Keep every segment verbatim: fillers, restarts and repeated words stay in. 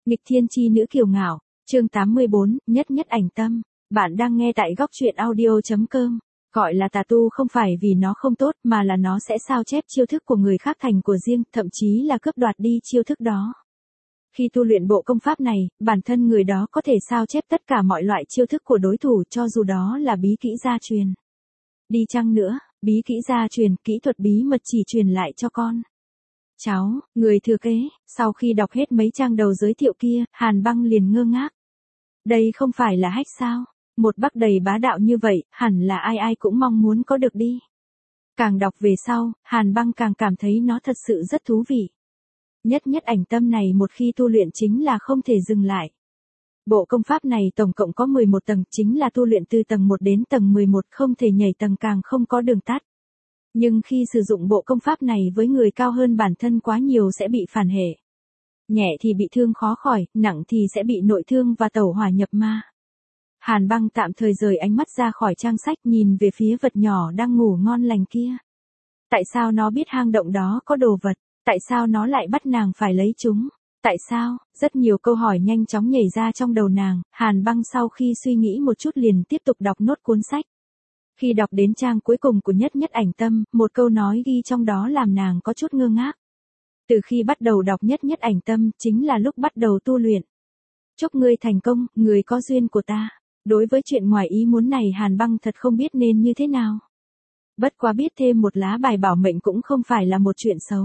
Nghịch thiên chi nữ kiều ngạo, chương tám mươi bốn, nhất nhất ảnh tâm. Bạn đang nghe tại góc truyện audio.com. Gọi là tà tu không phải vì nó không tốt mà là nó sẽ sao chép chiêu thức của người khác thành của riêng, thậm chí là cướp đoạt đi chiêu thức đó. Khi tu luyện bộ công pháp này, bản thân người đó có thể sao chép tất cả mọi loại chiêu thức của đối thủ cho dù đó là bí kỹ gia truyền. Đi chăng nữa, bí kỹ gia truyền, kỹ thuật bí mật chỉ truyền lại cho con cháu, người thừa kế. Sau khi đọc hết mấy trang đầu giới thiệu kia, Hàn Băng liền ngơ ngác. Đây không phải là hack sao? Một bắc đầy bá đạo như vậy, hẳn là ai ai cũng mong muốn có được đi. Càng đọc về sau, Hàn Băng càng cảm thấy nó thật sự rất thú vị. Nhất nhất ảnh tâm này một khi tu luyện chính là không thể dừng lại. Bộ công pháp này tổng cộng có mười một tầng, chính là tu luyện từ tầng một đến tầng mười một, không thể nhảy tầng, càng không có đường tắt. Nhưng khi sử dụng bộ công pháp này với người cao hơn bản thân quá nhiều sẽ bị phản hệ. Nhẹ thì bị thương khó khỏi, nặng thì sẽ bị nội thương và tẩu hỏa nhập ma. Hàn Băng tạm thời rời ánh mắt ra khỏi trang sách, nhìn về phía vật nhỏ đang ngủ ngon lành kia. Tại sao nó biết hang động đó có đồ vật? Tại sao nó lại bắt nàng phải lấy chúng? Tại sao? Rất nhiều câu hỏi nhanh chóng nhảy ra trong đầu nàng. Hàn Băng sau khi suy nghĩ một chút liền tiếp tục đọc nốt cuốn sách. Khi đọc đến trang cuối cùng của nhất nhất ảnh tâm, một câu nói ghi trong đó làm nàng có chút ngơ ngác. Từ khi bắt đầu đọc nhất nhất ảnh tâm, chính là lúc bắt đầu tu luyện. Chúc ngươi thành công, người có duyên của ta. Đối với chuyện ngoài ý muốn này Hàn Băng thật không biết nên như thế nào. Bất quá biết thêm một lá bài bảo mệnh cũng không phải là một chuyện xấu.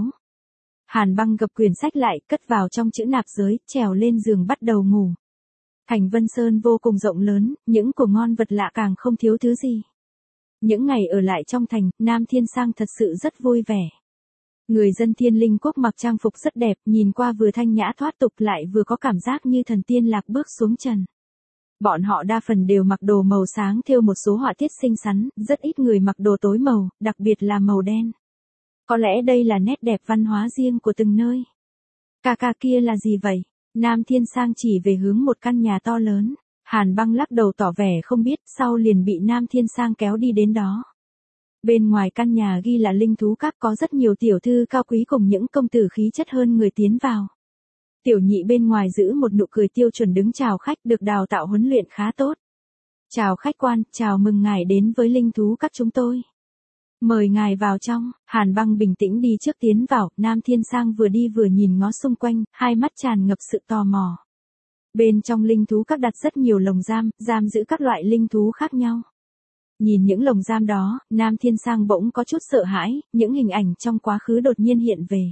Hàn Băng gập quyển sách lại, cất vào trong chữ nạp giới, trèo lên giường bắt đầu ngủ. Thành Vân Sơn vô cùng rộng lớn, những của ngon vật lạ càng không thiếu thứ gì. Những ngày ở lại trong thành, Nam Thiên Sang thật sự rất vui vẻ. Người dân Thiên Linh Quốc mặc trang phục rất đẹp, nhìn qua vừa thanh nhã thoát tục lại vừa có cảm giác như thần tiên lạc bước xuống trần. Bọn họ đa phần đều mặc đồ màu sáng thêu một số họa tiết xinh xắn, rất ít người mặc đồ tối màu, đặc biệt là màu đen. Có lẽ đây là nét đẹp văn hóa riêng của từng nơi. Ca ca kia là gì vậy? Nam Thiên Sang chỉ về hướng một căn nhà to lớn. Hàn Băng lắc đầu tỏ vẻ không biết, sau liền bị Nam Thiên Sang kéo đi đến đó. Bên ngoài căn nhà ghi là linh thú các, có rất nhiều tiểu thư cao quý cùng những công tử khí chất hơn người tiến vào. Tiểu nhị bên ngoài giữ một nụ cười tiêu chuẩn đứng chào khách, được đào tạo huấn luyện khá tốt. Chào khách quan, chào mừng ngài đến với linh thú các chúng tôi. Mời ngài vào trong. Hàn Băng bình tĩnh đi trước tiến vào, Nam Thiên Sang vừa đi vừa nhìn ngó xung quanh, hai mắt tràn ngập sự tò mò. Bên trong linh thú các đặt rất nhiều lồng giam, giam giữ các loại linh thú khác nhau. Nhìn những lồng giam đó, Nam Thiên Sang bỗng có chút sợ hãi, những hình ảnh trong quá khứ đột nhiên hiện về.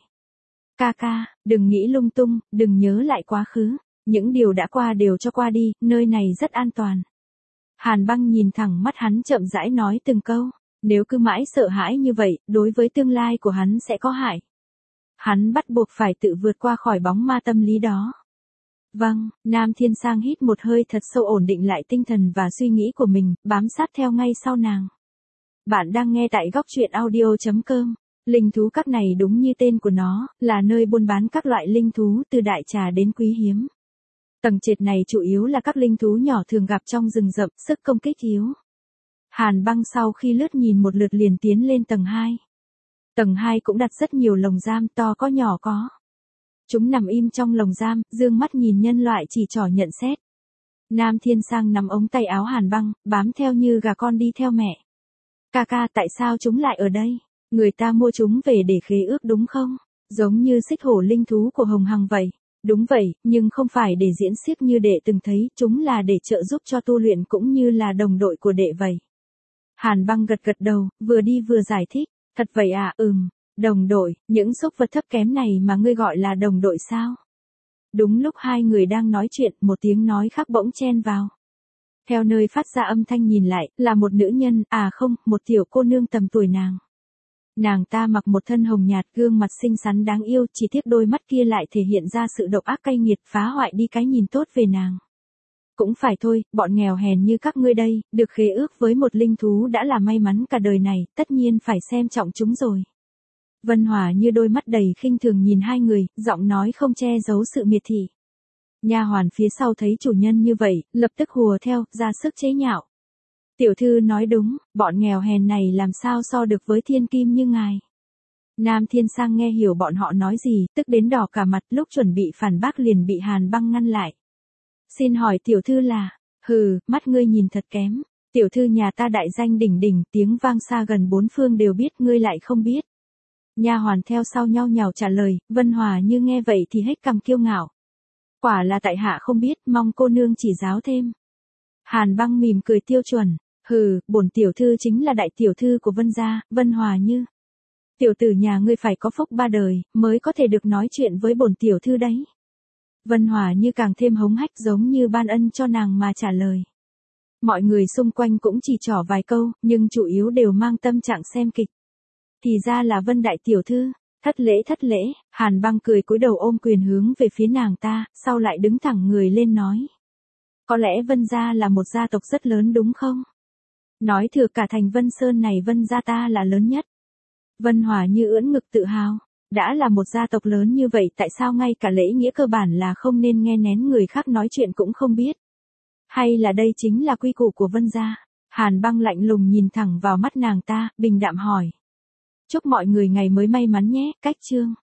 Ca ca, đừng nghĩ lung tung, đừng nhớ lại quá khứ. Những điều đã qua đều cho qua đi, nơi này rất an toàn. Hàn Băng nhìn thẳng mắt hắn chậm rãi nói từng câu. Nếu cứ mãi sợ hãi như vậy, đối với tương lai của hắn sẽ có hại. Hắn bắt buộc phải tự vượt qua khỏi bóng ma tâm lý đó. Vâng, Nam Thiên Sang hít một hơi thật sâu, ổn định lại tinh thần và suy nghĩ của mình, bám sát theo ngay sau nàng. Bạn đang nghe tại góc truyện audio.com. Linh thú các này đúng như tên của nó, là nơi buôn bán các loại linh thú từ đại trà đến quý hiếm. Tầng trệt này chủ yếu là các linh thú nhỏ thường gặp trong rừng rậm, sức công kích yếu. Hàn Băng sau khi lướt nhìn một lượt liền tiến lên tầng hai. Tầng hai cũng đặt rất nhiều lồng giam, to có nhỏ có. Chúng nằm im trong lồng giam, dương mắt nhìn nhân loại chỉ trỏ nhận xét. Nam Thiên Sang nắm ống tay áo Hàn Băng, bám theo như gà con đi theo mẹ. Ca ca, tại sao chúng lại ở đây? Người ta mua chúng về để khế ước đúng không? Giống như xích hổ linh thú của Hồng Hằng vậy. Đúng vậy, nhưng không phải để diễn xiếc như đệ từng thấy, chúng là để trợ giúp cho tu luyện cũng như là đồng đội của đệ vậy. Hàn Băng gật gật đầu, vừa đi vừa giải thích. Thật vậy à? Ừm, đồng đội, những súc vật thấp kém này mà ngươi gọi là đồng đội sao? Đúng lúc hai người đang nói chuyện, một tiếng nói khác bỗng chen vào. Theo nơi phát ra âm thanh nhìn lại, là một nữ nhân, à không, một tiểu cô nương tầm tuổi nàng. Nàng ta mặc một thân hồng nhạt, gương mặt xinh xắn đáng yêu, chỉ tiếc đôi mắt kia lại thể hiện ra sự độc ác cay nghiệt, phá hoại đi cái nhìn tốt về nàng. Cũng phải thôi, bọn nghèo hèn như các ngươi đây, được khế ước với một linh thú đã là may mắn cả đời này, tất nhiên phải xem trọng chúng rồi. Vân Hòa như đôi mắt đầy khinh thường nhìn hai người, giọng nói không che giấu sự miệt thị. Nha hoàn phía sau thấy chủ nhân như vậy, lập tức hùa theo, ra sức chế nhạo. Tiểu thư nói đúng, bọn nghèo hèn này làm sao so được với thiên kim như ngài. Nam Thiên Sang nghe hiểu bọn họ nói gì, tức đến đỏ cả mặt, lúc chuẩn bị phản bác liền bị Hàn Băng ngăn lại. Xin hỏi tiểu thư là, hừ, mắt ngươi nhìn thật kém, tiểu thư nhà ta đại danh đỉnh đỉnh, tiếng vang xa gần bốn phương đều biết, ngươi lại không biết. Nha hoàn theo sau nhau nhào trả lời, Vân Hòa Như nghe vậy thì hết cằm kiêu ngạo. Quả là tại hạ không biết, mong cô nương chỉ giáo thêm. Hàn Băng mỉm cười tiêu chuẩn, hừ, bổn tiểu thư chính là đại tiểu thư của Vân gia, Vân Hòa Như. Tiểu tử nhà ngươi phải có phúc ba đời, mới có thể được nói chuyện với bổn tiểu thư đấy. Vân Hòa Như càng thêm hống hách giống như ban ân cho nàng mà trả lời. Mọi người xung quanh cũng chỉ trỏ vài câu, nhưng chủ yếu đều mang tâm trạng xem kịch. Thì ra là Vân đại tiểu thư, thất lễ thất lễ, Hàn Băng cười cúi đầu ôm quyền hướng về phía nàng ta, sau lại đứng thẳng người lên nói. Có lẽ Vân gia là một gia tộc rất lớn đúng không? Nói thừa cả thành Vân Sơn này Vân gia ta là lớn nhất. Vân Hòa Như ưỡn ngực tự hào, đã là một gia tộc lớn như vậy tại sao ngay cả lễ nghĩa cơ bản là không nên nghe nén người khác nói chuyện cũng không biết? Hay là đây chính là quy củ của Vân gia? Hàn Băng lạnh lùng nhìn thẳng vào mắt nàng ta, bình đạm hỏi. Chúc mọi người ngày mới may mắn nhé, cách chương.